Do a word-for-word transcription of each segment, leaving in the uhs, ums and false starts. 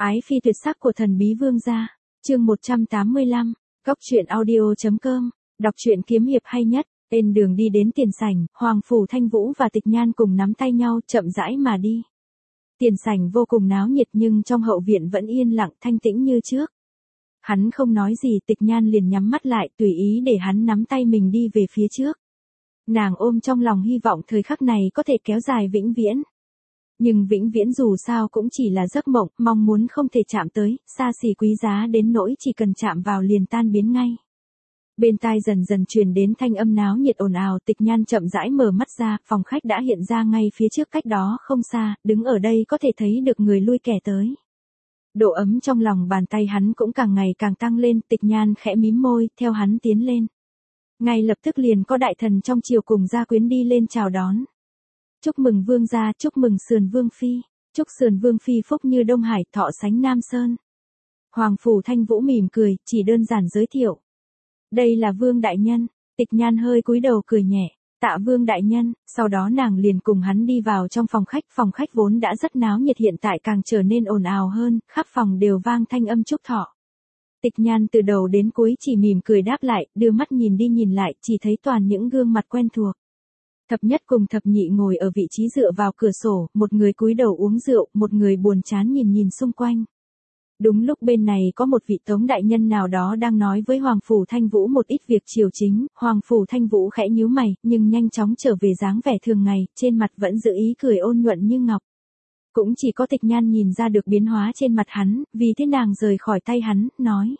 Ái phi tuyệt sắc của thần bí vương gia. Chương một trăm tám mươi lăm. Góc truyện audio.com. Đọc truyện kiếm hiệp hay nhất. Trên đường đi đến tiền sảnh, Hoàng phủ Thanh Vũ và Tịch Nhan cùng nắm tay nhau, chậm rãi mà đi. Tiền sảnh vô cùng náo nhiệt nhưng trong hậu viện vẫn yên lặng thanh tĩnh như trước. Hắn không nói gì, Tịch Nhan liền nhắm mắt lại, tùy ý để hắn nắm tay mình đi về phía trước. Nàng ôm trong lòng hy vọng thời khắc này có thể kéo dài vĩnh viễn. Nhưng vĩnh viễn dù sao cũng chỉ là giấc mộng, mong muốn không thể chạm tới, xa xỉ quý giá đến nỗi chỉ cần chạm vào liền tan biến ngay. Bên tai dần dần truyền đến thanh âm náo nhiệt ồn ào, Tịch Nhan chậm rãi mở mắt ra, phòng khách đã hiện ra ngay phía trước cách đó không xa, đứng ở đây có thể thấy được người lui kẻ tới. Độ ấm trong lòng bàn tay hắn cũng càng ngày càng tăng lên, Tịch Nhan khẽ mím môi, theo hắn tiến lên. Ngay lập tức liền có đại thần trong triều cùng gia quyến đi lên chào đón. Chúc mừng vương gia, chúc mừng Sườn Vương Phi, chúc Sườn Vương Phi phúc như Đông Hải, thọ sánh Nam Sơn. Hoàng phủ Thanh Vũ mỉm cười, chỉ đơn giản giới thiệu. Đây là Vương Đại Nhân. Tịch Nhan hơi cúi đầu cười nhẹ, tạ Vương Đại Nhân, sau đó nàng liền cùng hắn đi vào trong phòng khách. Phòng khách vốn đã rất náo nhiệt hiện tại càng trở nên ồn ào hơn, khắp phòng đều vang thanh âm chúc thọ. Tịch Nhan từ đầu đến cuối chỉ mỉm cười đáp lại, đưa mắt nhìn đi nhìn lại, chỉ thấy toàn những gương mặt quen thuộc. Thập nhất cùng thập nhị ngồi ở vị trí dựa vào cửa sổ, một người cúi đầu uống rượu, một người buồn chán nhìn nhìn xung quanh. Đúng lúc bên này có một vị tống đại nhân nào đó đang nói với Hoàng phủ Thanh Vũ một ít việc triều chính, Hoàng phủ Thanh Vũ khẽ nhíu mày, nhưng nhanh chóng trở về dáng vẻ thường ngày, trên mặt vẫn giữ ý cười ôn nhuận như ngọc. Cũng chỉ có Tịch Nhan nhìn ra được biến hóa trên mặt hắn, vì thế nàng rời khỏi tay hắn, nói.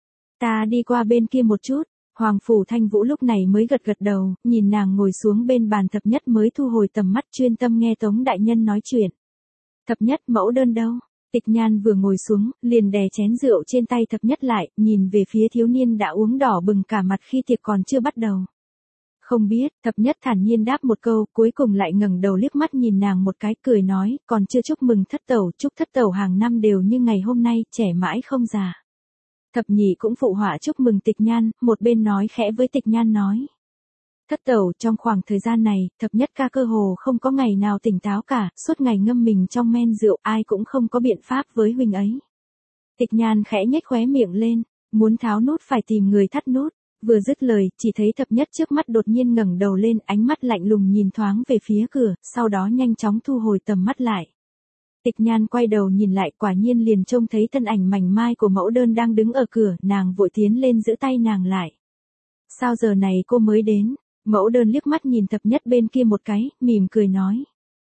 Ta đi qua bên kia một chút. Hoàng phủ Thanh Vũ lúc này mới gật gật đầu, nhìn nàng ngồi xuống bên bàn thập nhất mới thu hồi tầm mắt chuyên tâm nghe Tống đại nhân nói chuyện. Thập nhất, mẫu đơn đâu? Tịch Nhan vừa ngồi xuống, liền đè chén rượu trên tay thập nhất lại, nhìn về phía thiếu niên đã uống đỏ bừng cả mặt khi tiệc còn chưa bắt đầu. Không biết, thập nhất thản nhiên đáp một câu, cuối cùng lại ngẩng đầu liếc mắt nhìn nàng một cái, cười nói, còn chưa chúc mừng thất tẩu, chúc thất tẩu hàng năm đều như ngày hôm nay, trẻ mãi không già. Thập nhị cũng phụ họa chúc mừng Tịch Nhan, một bên nói khẽ với Tịch Nhan nói. Thất tẩu, trong khoảng thời gian này, thập nhất ca cơ hồ không có ngày nào tỉnh táo cả, suốt ngày ngâm mình trong men rượu, ai cũng không có biện pháp với huynh ấy. Tịch Nhan khẽ nhếch khóe miệng lên, muốn tháo nút phải tìm người thắt nút, vừa dứt lời, chỉ thấy thập nhất trước mắt đột nhiên ngẩng đầu lên, ánh mắt lạnh lùng nhìn thoáng về phía cửa, sau đó nhanh chóng thu hồi tầm mắt lại. Tịch Nhan quay đầu nhìn lại, quả nhiên liền trông thấy thân ảnh mảnh mai của mẫu đơn đang đứng ở cửa, nàng vội tiến lên giữ tay nàng lại. Sao giờ này cô mới đến? Mẫu đơn liếc mắt nhìn thập nhất bên kia một cái, mỉm cười nói.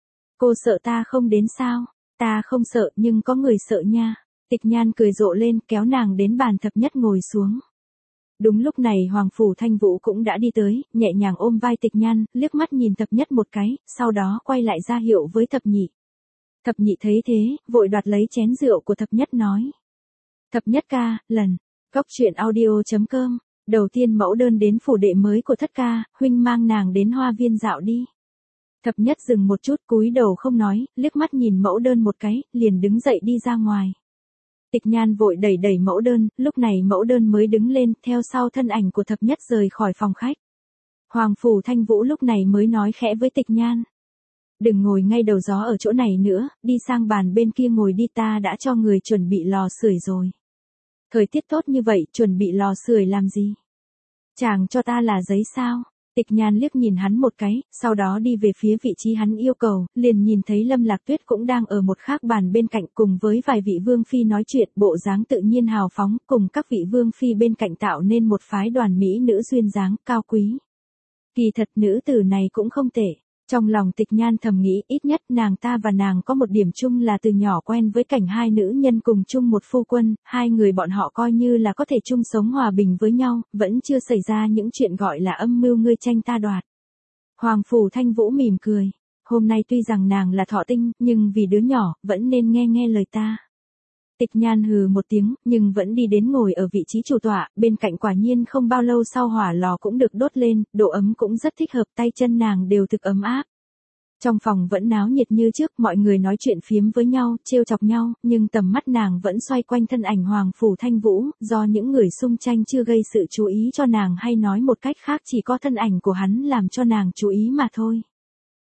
Cô sợ ta không đến sao? Ta không sợ nhưng có người sợ nha. Tịch Nhan cười rộ lên, kéo nàng đến bàn thập nhất ngồi xuống. Đúng lúc này Hoàng phủ Thanh Vũ cũng đã đi tới, nhẹ nhàng ôm vai Tịch Nhan, liếc mắt nhìn thập nhất một cái, sau đó quay lại ra hiệu với thập nhị. Thập nhị thấy thế, vội đoạt lấy chén rượu của thập nhất nói. Thập nhất ca, lần. Góc truyện audio.com. Đầu tiên mẫu đơn đến phủ đệ mới của thất ca, huynh mang nàng đến hoa viên dạo đi. Thập nhất dừng một chút cúi đầu không nói, liếc mắt nhìn mẫu đơn một cái, liền đứng dậy đi ra ngoài. Tịch Nhan vội đẩy đẩy mẫu đơn, lúc này mẫu đơn mới đứng lên, theo sau thân ảnh của thập nhất rời khỏi phòng khách. Hoàng phủ Thanh Vũ lúc này mới nói khẽ với Tịch Nhan. Đừng ngồi ngay đầu gió ở chỗ này nữa, đi sang bàn bên kia ngồi đi, ta đã cho người chuẩn bị lò sưởi rồi. Thời tiết tốt như vậy, chuẩn bị lò sưởi làm gì? Chàng cho ta là giấy sao? Tịch Nhan liếc nhìn hắn một cái, sau đó đi về phía vị trí hắn yêu cầu, liền nhìn thấy Lâm Lạc Tuyết cũng đang ở một khác bàn bên cạnh cùng với vài vị vương phi nói chuyện, bộ dáng tự nhiên hào phóng, cùng các vị vương phi bên cạnh tạo nên một phái đoàn mỹ nữ duyên dáng, cao quý. Kỳ thật nữ tử này cũng không tệ. Trong lòng Tịch Nhan thầm nghĩ, ít nhất nàng ta và nàng có một điểm chung là từ nhỏ quen với cảnh hai nữ nhân cùng chung một phu quân, hai người bọn họ coi như là có thể chung sống hòa bình với nhau, vẫn chưa xảy ra những chuyện gọi là âm mưu ngươi tranh ta đoạt. Hoàng phủ Thanh Vũ mỉm cười, hôm nay tuy rằng nàng là thọ tinh, nhưng vì đứa nhỏ, vẫn nên nghe nghe lời ta. Tịch Nhan hừ một tiếng, nhưng vẫn đi đến ngồi ở vị trí chủ tọa, bên cạnh quả nhiên không bao lâu sau hỏa lò cũng được đốt lên, độ ấm cũng rất thích hợp, tay chân nàng đều thực ấm áp. Trong phòng vẫn náo nhiệt như trước, mọi người nói chuyện phiếm với nhau, trêu chọc nhau, nhưng tầm mắt nàng vẫn xoay quanh thân ảnh Hoàng phủ Thanh Vũ, do những người xung quanh chưa gây sự chú ý cho nàng, hay nói một cách khác chỉ có thân ảnh của hắn làm cho nàng chú ý mà thôi.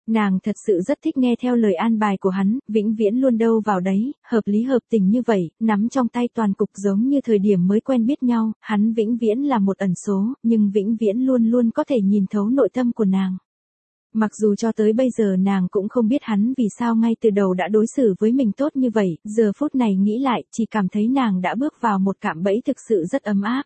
Nàng thật sự rất thích nghe theo lời an bài của hắn, vĩnh viễn luôn đâu vào đấy, hợp lý hợp tình như vậy, nắm trong tay toàn cục giống như thời điểm mới quen biết nhau, hắn vĩnh viễn là một ẩn số, nhưng vĩnh viễn luôn luôn có thể nhìn thấu nội tâm của nàng. Mặc dù cho tới bây giờ nàng cũng không biết hắn vì sao ngay từ đầu đã đối xử với mình tốt như vậy, giờ phút này nghĩ lại, chỉ cảm thấy nàng đã bước vào một cạm bẫy thực sự rất ấm áp.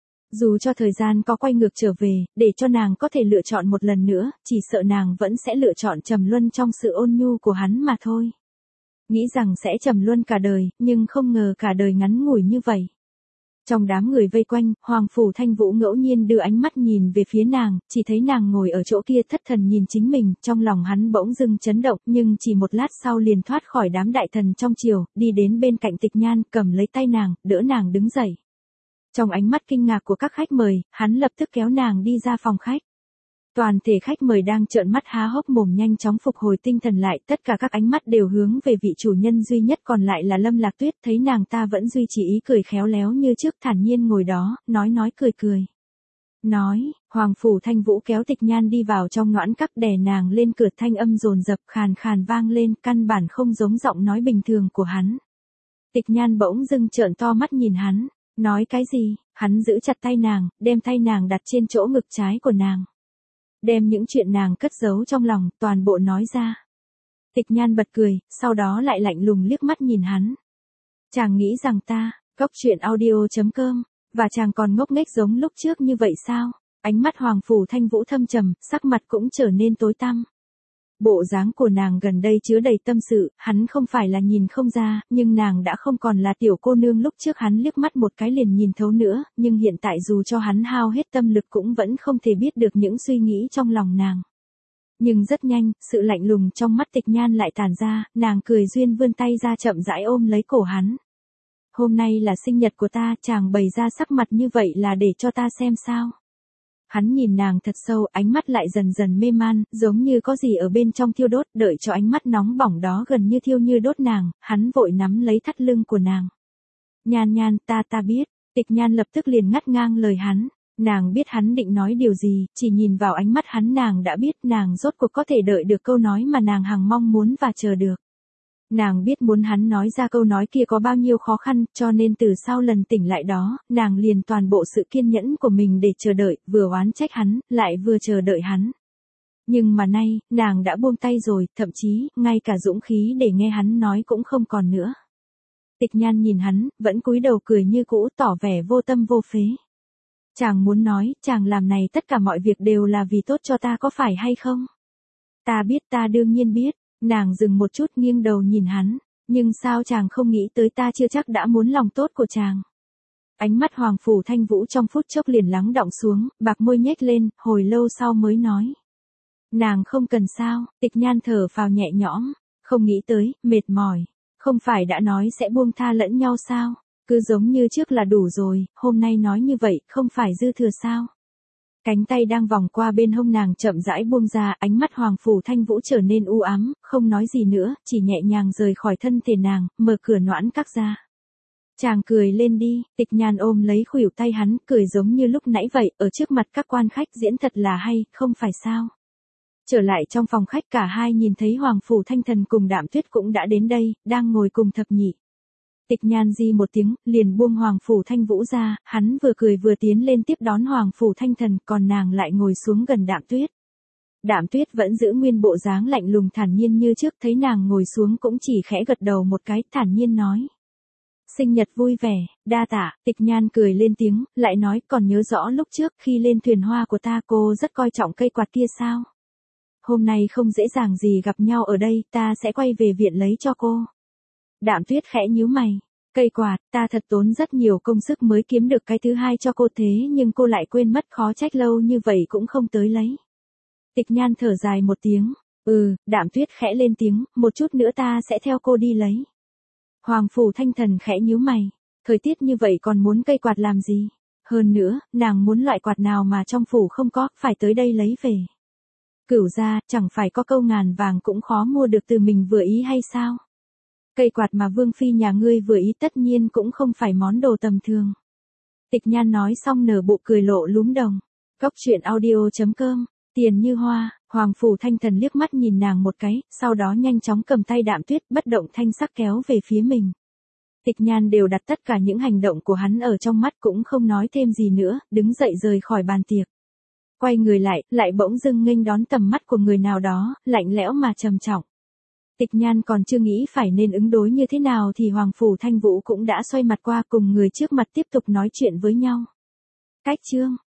Dù cho thời gian có quay ngược trở về, để cho nàng có thể lựa chọn một lần nữa, chỉ sợ nàng vẫn sẽ lựa chọn trầm luân trong sự ôn nhu của hắn mà thôi. Nghĩ rằng sẽ trầm luân cả đời, nhưng không ngờ cả đời ngắn ngủi như vậy. Trong đám người vây quanh, Hoàng Phủ Thanh Vũ ngẫu nhiên đưa ánh mắt nhìn về phía nàng, chỉ thấy nàng ngồi ở chỗ kia thất thần nhìn chính mình, trong lòng hắn bỗng dưng chấn động, nhưng chỉ một lát sau liền thoát khỏi đám đại thần trong triều, đi đến bên cạnh Tịch Nhan, cầm lấy tay nàng, đỡ nàng đứng dậy. Trong ánh mắt kinh ngạc của các khách mời, hắn lập tức kéo nàng đi ra phòng khách. Toàn thể khách mời đang trợn mắt há hốc mồm nhanh chóng phục hồi tinh thần lại, tất cả các ánh mắt đều hướng về vị chủ nhân duy nhất còn lại là Lâm Lạc Tuyết, thấy nàng ta vẫn duy trì ý cười khéo léo như trước, thản nhiên ngồi đó, nói nói cười cười. Nói, Hoàng Phủ Thanh Vũ kéo Tịch Nhan đi vào trong noãn các, đè nàng lên cửa, thanh âm dồn dập khàn khàn vang lên, căn bản không giống giọng nói bình thường của hắn. Tịch Nhan bỗng dưng trợn to mắt nhìn hắn, nói cái gì? Hắn giữ chặt tay nàng, đem tay nàng đặt trên chỗ ngực trái của nàng. Đem những chuyện nàng cất giấu trong lòng, toàn bộ nói ra. Tịch Nhan bật cười, sau đó lại lạnh lùng liếc mắt nhìn hắn. Chàng nghĩ rằng ta, cốc truyện audio chấm com, và chàng còn ngốc nghếch giống lúc trước như vậy sao? Ánh mắt Hoàng Phủ Thanh Vũ thâm trầm, sắc mặt cũng trở nên tối tăm. Bộ dáng của nàng gần đây chứa đầy tâm sự, hắn không phải là nhìn không ra, nhưng nàng đã không còn là tiểu cô nương lúc trước hắn liếc mắt một cái liền nhìn thấu nữa, nhưng hiện tại dù cho hắn hao hết tâm lực cũng vẫn không thể biết được những suy nghĩ trong lòng nàng. Nhưng rất nhanh, sự lạnh lùng trong mắt Tịch Nhan lại tản ra, nàng cười duyên vươn tay ra chậm rãi ôm lấy cổ hắn. Hôm nay là sinh nhật của ta, chàng bày ra sắc mặt như vậy là để cho ta xem sao? Hắn nhìn nàng thật sâu, ánh mắt lại dần dần mê man, giống như có gì ở bên trong thiêu đốt, đợi cho ánh mắt nóng bỏng đó gần như thiêu như đốt nàng, hắn vội nắm lấy thắt lưng của nàng. Nhan Nhan, ta ta biết, Tịch Nhan lập tức liền ngắt ngang lời hắn, nàng biết hắn định nói điều gì, chỉ nhìn vào ánh mắt hắn nàng đã biết nàng rốt cuộc có thể đợi được câu nói mà nàng hằng mong muốn và chờ được. Nàng biết muốn hắn nói ra câu nói kia có bao nhiêu khó khăn, cho nên từ sau lần tỉnh lại đó, nàng liền toàn bộ sự kiên nhẫn của mình để chờ đợi, vừa oán trách hắn, lại vừa chờ đợi hắn. Nhưng mà nay, nàng đã buông tay rồi, thậm chí, ngay cả dũng khí để nghe hắn nói cũng không còn nữa. Tịch Nhan nhìn hắn, vẫn cúi đầu cười như cũ, tỏ vẻ vô tâm vô phế. Chàng muốn nói, chàng làm này tất cả mọi việc đều là vì tốt cho ta có phải hay không? Ta biết, ta đương nhiên biết. Nàng dừng một chút nghiêng đầu nhìn hắn, nhưng sao chàng không nghĩ tới ta chưa chắc đã muốn lòng tốt của chàng. Ánh mắt Hoàng Phủ Thanh Vũ trong phút chốc liền lắng đọng xuống, bạc môi nhếch lên, hồi lâu sau mới nói. Nàng không cần sao, Tịch Nhan thở phào nhẹ nhõm, không nghĩ tới, mệt mỏi, không phải đã nói sẽ buông tha lẫn nhau sao, cứ giống như trước là đủ rồi, hôm nay nói như vậy, không phải dư thừa sao. Cánh tay đang vòng qua bên hông nàng chậm rãi buông ra, ánh mắt Hoàng Phủ Thanh Vũ trở nên u ám, không nói gì nữa, chỉ nhẹ nhàng rời khỏi thân thể nàng, mở cửa noãn các ra. Chàng cười lên đi, Tịch Nhan ôm lấy khuỷu tay hắn, cười giống như lúc nãy vậy, ở trước mặt các quan khách diễn thật là hay, không phải sao. Trở lại trong phòng khách cả hai nhìn thấy Hoàng Phủ Thanh Thần cùng Đạm Tuyết cũng đã đến đây, đang ngồi cùng thập nhị. Tịch Nhan di một tiếng, liền buông Hoàng Phủ Thanh Vũ ra, hắn vừa cười vừa tiến lên tiếp đón Hoàng Phủ Thanh Thần, còn nàng lại ngồi xuống gần Đạm Tuyết. Đạm Tuyết vẫn giữ nguyên bộ dáng lạnh lùng thản nhiên như trước, thấy nàng ngồi xuống cũng chỉ khẽ gật đầu một cái, thản nhiên nói. Sinh nhật vui vẻ, đa tạ, Tịch Nhan cười lên tiếng, lại nói còn nhớ rõ lúc trước khi lên thuyền hoa của ta cô rất coi trọng cây quạt kia sao? Hôm nay không dễ dàng gì gặp nhau ở đây, ta sẽ quay về viện lấy cho cô. Đạm Tuyết khẽ nhíu mày, cây quạt, ta thật tốn rất nhiều công sức mới kiếm được cái thứ hai cho cô thế nhưng cô lại quên mất, khó trách lâu như vậy cũng không tới lấy. Tịch Nhan thở dài một tiếng, ừ, Đạm Tuyết khẽ lên tiếng, một chút nữa ta sẽ theo cô đi lấy. Hoàng Phủ Thanh Thần khẽ nhíu mày, thời tiết như vậy còn muốn cây quạt làm gì? Hơn nữa, nàng muốn loại quạt nào mà trong phủ không có, phải tới đây lấy về. Cửu gia, chẳng phải có câu ngàn vàng cũng khó mua được từ mình vừa ý hay sao? Cây quạt mà Vương Phi nhà ngươi vừa ý tất nhiên cũng không phải món đồ tầm thường. Tịch Nhan nói xong nở bộ cười lộ lúm đồng. Cốc truyện audio chấm com, tiền như hoa, Hoàng Phủ Thanh Thần liếc mắt nhìn nàng một cái, sau đó nhanh chóng cầm tay Đạm Tuyết bất động thanh sắc kéo về phía mình. Tịch Nhan đều đặt tất cả những hành động của hắn ở trong mắt cũng không nói thêm gì nữa, đứng dậy rời khỏi bàn tiệc. Quay người lại, lại bỗng dưng nghênh đón tầm mắt của người nào đó, lạnh lẽo mà trầm trọng. Tịch Nhan còn chưa nghĩ phải nên ứng đối như thế nào thì Hoàng Phủ Thanh Vũ cũng đã xoay mặt qua cùng người trước mặt tiếp tục nói chuyện với nhau. Cách chương